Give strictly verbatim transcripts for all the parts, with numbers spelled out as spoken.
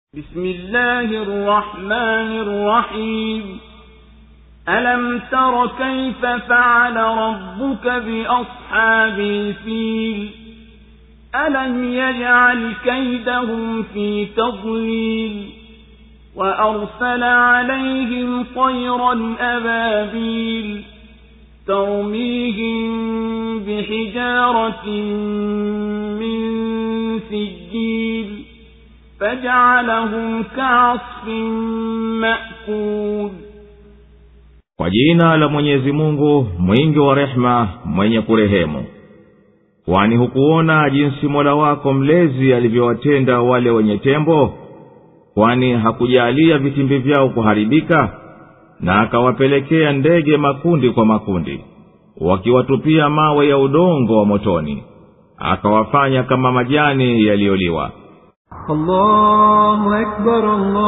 بسم الله الرحمن الرحيم ألم تر كيف فعل ربك بأصحاب الفيل ألم يجعل كيدهم في تضليل وأرسل عليهم طيرا أبابيل ترميهم بحجارة من سجيل فجعلهم كعصف مأكول. Kwa jina la Mwenyezi Mungu mwingi wa rehema mwenye kurehemu. Kwani hukuona jinsi Mola wako mlezi alivyowatenda wale wenye tembo? Kwani hakujalia vitimbi vyao kuharibika, na akawapelekea ndege makundi kwa makundi, wakiwatupia mawe ya udongo wa motoni, akawafanya kama majani yaliyoliwa. Allahu Akbar,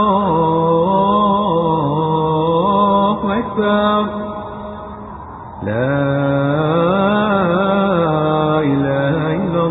Allahu Akbar, La ilaha illa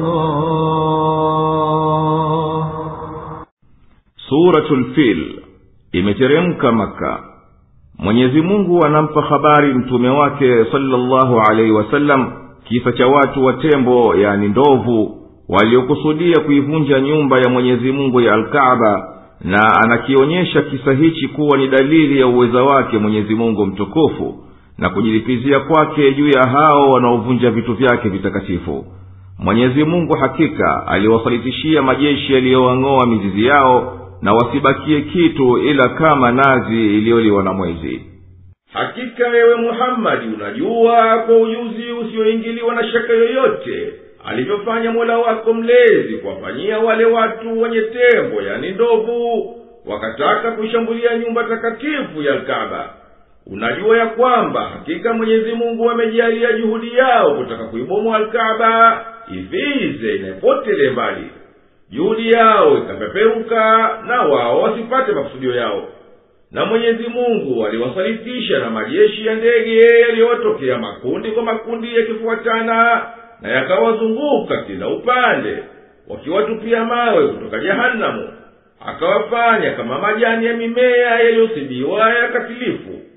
Allah. Suratul Fil imeteremka Makka. Mwenyezi Mungu anampa habari mtume wake sallallahu alaihi wasallam kisa cha watu wa tembo, yani ndovu, waliokusudia kuivunja nyumba ya Mwenyezi Mungu ya Al-Kaaba, na anakionyesha kisa hichi kuwa ni dalili ya uweza wake Mwenyezi Mungu mtukufu na kujilipizia kwake juu ya hao wanaovunja vitu vyake vitakatifu. Mwenyezi Mungu hakika aliwasalitishia majeshi yaliyowang'oa mizizi yao, na wasibakie kitu ila kama nazi iliyoliwa na mwezi. Hakika ewe Muhammad unajua kwa ujuzi usioingiliwa na shaka yoyote alivyofanya Mola wako mlezi kuwafanyia wale watu wenye tembo, yani ndovu, wakataka kushambulia nyumba takatifu ya Kaaba. Unajua ya kwamba hakika Mwenyezi Mungu amejalia juhudi yao kutaka kuibomoa Kaaba ivize inapotele mbali. Juhudi yao ikapeperuka na wao wasipate makusudio yao. Na Mwenyezi Mungu aliwasalitisha na majeshi ya ndege yaliyotokea makundi kwa makundi yakifuatana, na yakawazunguka kila upande wakiwatupia mawe kutoka Jahanamu, akawafanya kama majani ya mimea yaliyosibiwa ya katilifu.